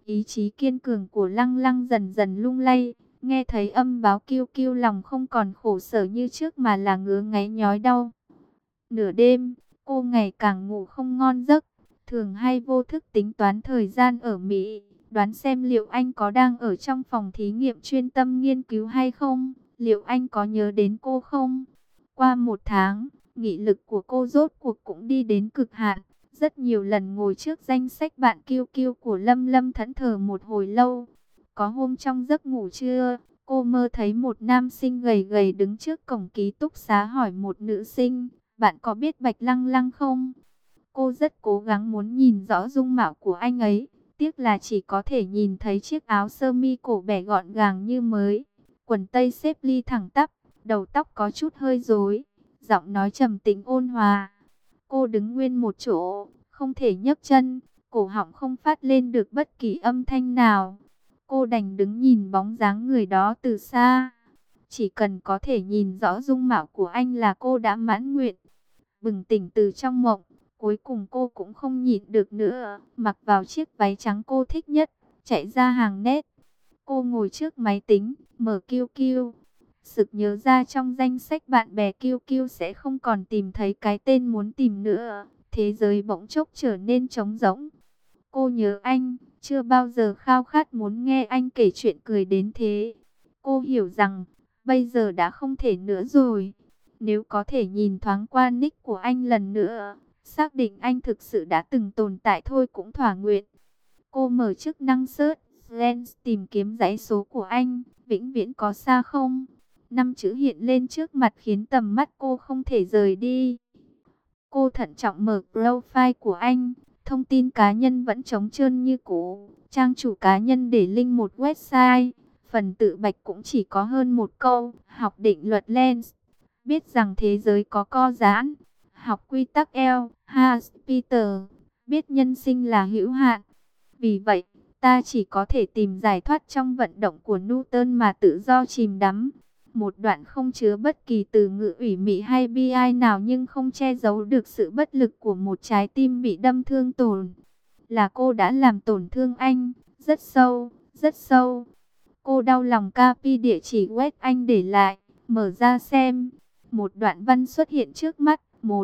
S1: Ý chí kiên cường của Lăng Lăng dần dần lung lay, nghe thấy âm báo kêu kêu lòng không còn khổ sở như trước mà là ngứa ngáy nhói đau. Nửa đêm, cô ngày càng ngủ không ngon giấc, thường hay vô thức tính toán thời gian ở Mỹ, đoán xem liệu anh có đang ở trong phòng thí nghiệm chuyên tâm nghiên cứu hay không, liệu anh có nhớ đến cô không. Qua một tháng, nghị lực của cô rốt cuộc cũng đi đến cực hạn. Rất nhiều lần ngồi trước danh sách bạn kiêu kiêu của Lâm Lâm thẫn thờ một hồi lâu. Có hôm trong giấc ngủ trưa, cô mơ thấy một nam sinh gầy gầy đứng trước cổng ký túc xá hỏi một nữ sinh, bạn có biết Bạch Lăng Lăng không? Cô rất cố gắng muốn nhìn rõ dung mạo của anh ấy, tiếc là chỉ có thể nhìn thấy chiếc áo sơ mi cổ bẻ gọn gàng như mới, quần tây xếp ly thẳng tắp, đầu tóc có chút hơi rối, giọng nói trầm tĩnh ôn hòa. Cô đứng nguyên một chỗ, không thể nhấc chân, cổ họng không phát lên được bất kỳ âm thanh nào. Cô đành đứng nhìn bóng dáng người đó từ xa. Chỉ cần có thể nhìn rõ dung mạo của anh là cô đã mãn nguyện. Bừng tỉnh từ trong mộng, cuối cùng cô cũng không nhịn được nữa, mặc vào chiếc váy trắng cô thích nhất, chạy ra hàng nét. Cô ngồi trước máy tính, mở kiu kiu. Sực nhớ ra trong danh sách bạn bè kiu kiu sẽ không còn tìm thấy cái tên muốn tìm nữa. Thế giới bỗng chốc trở nên trống rỗng. Cô nhớ anh, chưa bao giờ khao khát muốn nghe anh kể chuyện cười đến thế. Cô hiểu rằng, bây giờ đã không thể nữa rồi. Nếu có thể nhìn thoáng qua nick của anh lần nữa, xác định anh thực sự đã từng tồn tại thôi cũng thỏa nguyện. Cô mở chức năng search Lens tìm kiếm dãy số của anh, vĩnh viễn có xa không? Năm chữ hiện lên trước mặt khiến tầm mắt cô không thể rời đi. Cô thận trọng mở profile của anh, thông tin cá nhân vẫn trống trơn như cũ. Trang chủ cá nhân để link một website, phần tự bạch cũng chỉ có hơn một câu, học định luật Lens. Biết rằng thế giới có co giãn, học quy tắc L, Hans Peter, biết nhân sinh là hữu hạn. Vì vậy, ta chỉ có thể tìm giải thoát trong vận động của Newton mà tự do chìm đắm. Một đoạn không chứa bất kỳ từ ngữ ủy mị hay bi ai nào nhưng không che giấu được sự bất lực của một trái tim bị đâm thương tổn. Là cô đã làm tổn thương anh, rất sâu, rất sâu. Cô đau lòng copy địa chỉ web anh để lại, mở ra xem. Một đoạn văn xuất hiện trước mắt. Một,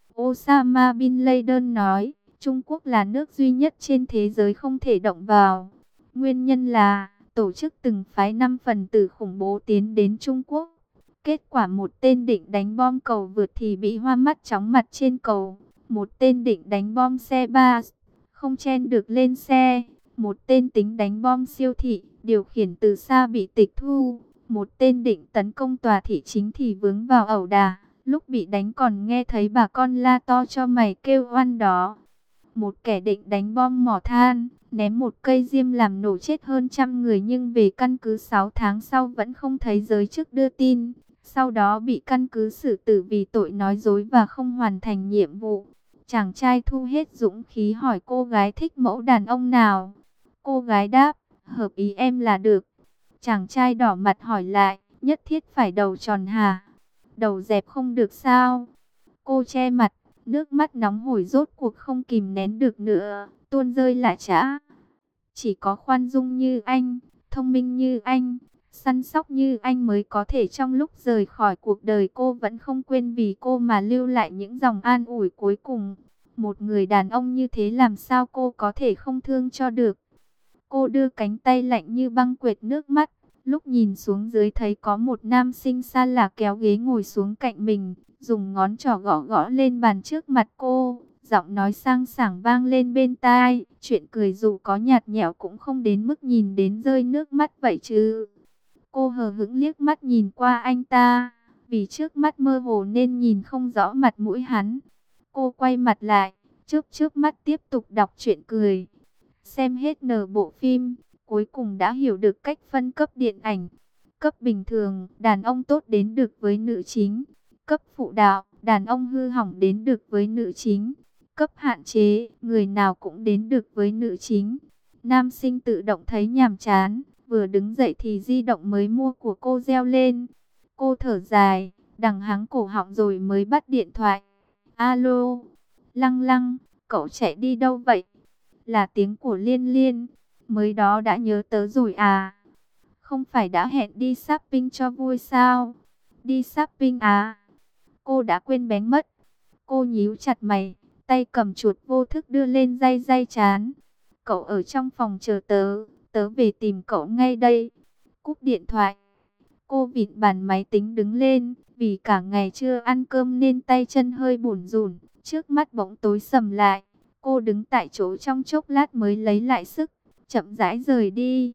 S1: Osama Bin Laden nói, Trung Quốc là nước duy nhất trên thế giới không thể động vào. Nguyên nhân là, tổ chức từng phái năm phần tử khủng bố tiến đến Trung Quốc. Kết quả một tên định đánh bom cầu vượt thì bị hoa mắt chóng mặt trên cầu. Một tên định đánh bom xe bus, không chen được lên xe. Một tên tính đánh bom siêu thị, điều khiển từ xa bị tịch thu. Một tên định tấn công tòa thị chính thì vướng vào ẩu đả. Lúc bị đánh còn nghe thấy bà con la to cho mày kêu oan đó. Một kẻ định đánh bom mỏ than, ném một cây diêm làm nổ chết hơn trăm người nhưng về căn cứ sáu tháng sau vẫn không thấy giới chức đưa tin. Sau đó bị căn cứ xử tử vì tội nói dối và không hoàn thành nhiệm vụ. Chàng trai thu hết dũng khí hỏi cô gái thích mẫu đàn ông nào. Cô gái đáp, hợp ý em là được. Chàng trai đỏ mặt hỏi lại, nhất thiết phải đầu tròn hả? Đầu dẹp không được sao? Cô che mặt, nước mắt nóng hổi rốt cuộc không kìm nén được nữa, tuôn rơi lã chã. Chỉ có khoan dung như anh, thông minh như anh, săn sóc như anh mới có thể trong lúc rời khỏi cuộc đời cô vẫn không quên vì cô mà lưu lại những dòng an ủi cuối cùng. Một người đàn ông như thế làm sao cô có thể không thương cho được. Cô đưa cánh tay lạnh như băng quệt nước mắt. Lúc nhìn xuống dưới thấy có một nam sinh xa lạ kéo ghế ngồi xuống cạnh mình, dùng ngón trỏ gõ gõ lên bàn trước mặt cô. Giọng nói sang sảng vang lên bên tai, chuyện cười dù có nhạt nhẽo cũng không đến mức nhìn đến rơi nước mắt vậy chứ. Cô hờ hững liếc mắt nhìn qua anh ta, vì trước mắt mơ hồ nên nhìn không rõ mặt mũi hắn. Cô quay mặt lại, chớp chớp mắt tiếp tục đọc truyện cười. Xem hết nửa bộ phim, cuối cùng đã hiểu được cách phân cấp điện ảnh. Cấp bình thường, đàn ông tốt đến được với nữ chính. Cấp phụ đạo, đàn ông hư hỏng đến được với nữ chính. Cấp hạn chế, người nào cũng đến được với nữ chính. Nam sinh tự động thấy nhàm chán, vừa đứng dậy thì di động mới mua của cô reo lên. Cô thở dài, đằng hắng cổ họng rồi mới bắt điện thoại. Alo, Lăng Lăng, cậu chạy đi đâu vậy? Là tiếng của Liên Liên. Mới đó đã nhớ tớ rồi à? Không phải đã hẹn đi shopping cho vui sao? Đi shopping à? Cô đã quên bén mất. Cô nhíu chặt mày, tay cầm chuột vô thức đưa lên day day trán. Cậu ở trong phòng chờ tớ, tớ về tìm cậu ngay đây. Cúp điện thoại. Cô vịn bàn máy tính đứng lên, vì cả ngày chưa ăn cơm nên tay chân hơi bủn rủn, trước mắt bỗng tối sầm lại. Cô đứng tại chỗ trong chốc lát mới lấy lại sức, chậm rãi rời đi.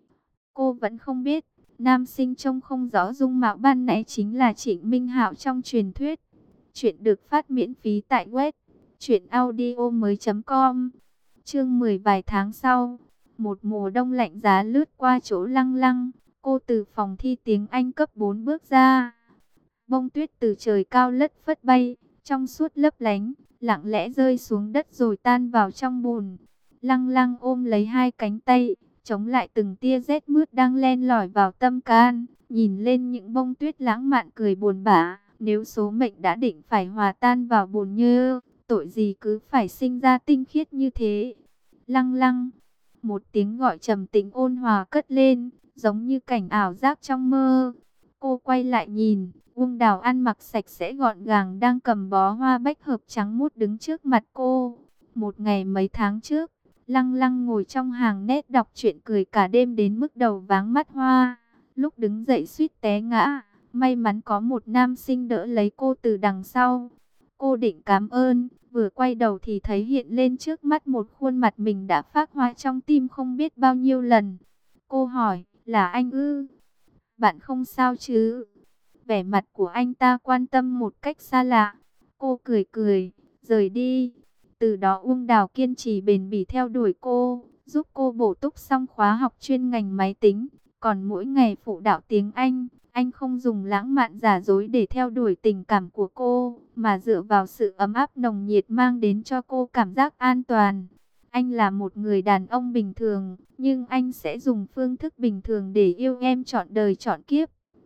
S1: Cô vẫn không biết, nam sinh trông không rõ dung mạo ban nãy chính là Trịnh Minh Hạo trong truyền thuyết. Chuyện được phát miễn phí tại web truyện audio mới chấm com. Chương mười vài tháng sau, một mùa đông lạnh giá lướt qua chỗ Lăng Lăng. Cô từ phòng thi tiếng Anh cấp bốn bước ra. Bông tuyết từ trời cao lất phất bay, trong suốt lấp lánh, lặng lẽ rơi xuống đất rồi tan vào trong bùn. Lăng Lăng ôm lấy hai cánh tay, chống lại từng tia rét mướt đang len lỏi vào tâm can, nhìn lên những bông tuyết lãng mạn cười buồn bã. Nếu số mệnh đã định phải hòa tan vào bùn nhơ, tội gì cứ phải sinh ra tinh khiết như thế. Lăng Lăng, một tiếng gọi trầm tĩnh ôn hòa cất lên, giống như cảnh ảo giác trong mơ. Cô quay lại nhìn, Uông Đào ăn mặc sạch sẽ gọn gàng đang cầm bó hoa bách hợp trắng muốt đứng trước mặt cô. Một ngày mấy tháng trước, Lăng Lăng ngồi trong hàng nét đọc truyện cười cả đêm đến mức đầu váng mắt hoa. Lúc đứng dậy suýt té ngã, may mắn có một nam sinh đỡ lấy cô từ đằng sau. Cô định cảm ơn, vừa quay đầu thì thấy hiện lên trước mắt một khuôn mặt mình đã phác họa trong tim không biết bao nhiêu lần. Cô hỏi, là anh ư? Bạn không sao chứ? Vẻ mặt của anh ta quan tâm một cách xa lạ. Cô cười cười, rời đi. Từ đó Uông Đào kiên trì bền bỉ theo đuổi cô, giúp cô bổ túc xong khóa học chuyên ngành máy tính. Còn mỗi ngày phụ đạo tiếng Anh, anh không dùng lãng mạn giả dối để theo đuổi tình cảm của cô, mà dựa vào sự ấm áp nồng nhiệt mang đến cho cô cảm giác an toàn. Anh là một người đàn ông bình thường, nhưng anh sẽ dùng phương thức bình thường để yêu em trọn đời trọn kiếp.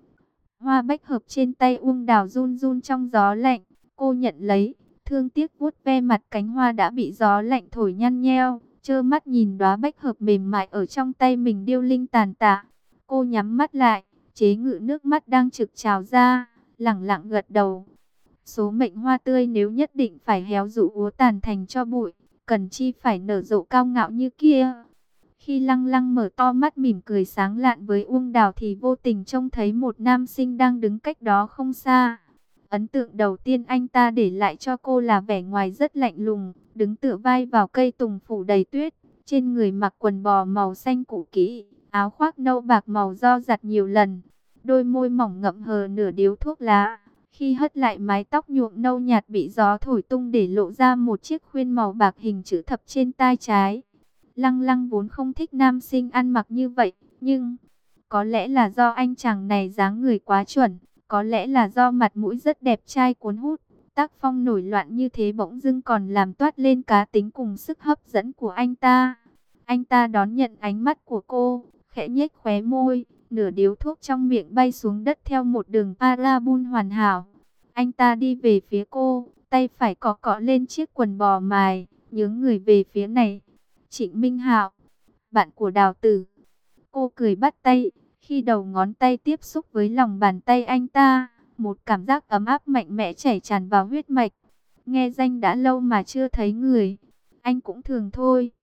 S1: Hoa bách hợp trên tay Uông Đào run run trong gió lạnh, cô nhận lấy, thương tiếc vuốt ve mặt cánh hoa đã bị gió lạnh thổi nhăn nheo, trơ mắt nhìn đóa bách hợp mềm mại ở trong tay mình điêu linh tàn tạ. Cô nhắm mắt lại, chế ngự nước mắt đang trực trào ra, lẳng lặng gật đầu. Số mệnh hoa tươi nếu nhất định phải héo rũ úa tàn thành cho bụi, cần chi phải nở rộ cao ngạo như kia. Khi Lăng Lăng mở to mắt mỉm cười sáng lạn với Uông Đào thì vô tình trông thấy một nam sinh đang đứng cách đó không xa. Ấn tượng đầu tiên anh ta để lại cho cô là vẻ ngoài rất lạnh lùng, đứng tựa vai vào cây tùng phủ đầy tuyết, trên người mặc quần bò màu xanh cũ kỹ, áo khoác nâu bạc màu do giặt nhiều lần, đôi môi mỏng ngậm hờ nửa điếu thuốc lá. Khi hất lại mái tóc nhuộm nâu nhạt bị gió thổi tung để lộ ra một chiếc khuyên màu bạc hình chữ thập trên tai trái. Lăng Lăng vốn không thích nam sinh ăn mặc như vậy, nhưng có lẽ là do anh chàng này dáng người quá chuẩn, có lẽ là do mặt mũi rất đẹp trai cuốn hút, tác phong nổi loạn như thế bỗng dưng còn làm toát lên cá tính cùng sức hấp dẫn của anh ta. Anh ta đón nhận ánh mắt của cô, khẽ nhếch khóe môi, nửa điếu thuốc trong miệng bay xuống đất theo một đường parabol hoàn hảo. Anh ta đi về phía cô, tay phải cọ cọ lên chiếc quần bò mài, nhướng người về phía này. Trịnh Minh Hạo, bạn của Đào Tử. Cô cười bắt tay, khi đầu ngón tay tiếp xúc với lòng bàn tay anh ta, một cảm giác ấm áp mạnh mẽ chảy tràn vào huyết mạch. Nghe danh đã lâu mà chưa thấy người, anh cũng thường thôi.